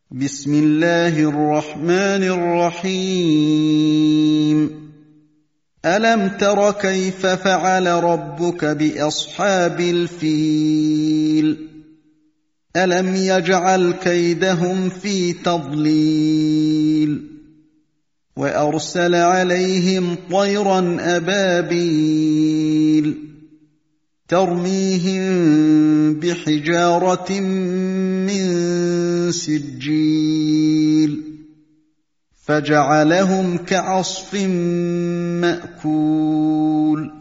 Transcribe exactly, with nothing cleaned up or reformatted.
بسم الله الرحمن الرحيم ألم تر كيف فعل ربك بأصحاب الفيل ألم يجعل كيدهم في تضليل وأرسل عليهم طيرا أبابيل ترميهم بحجارة من سجيل فجعلهم كعصف مأكول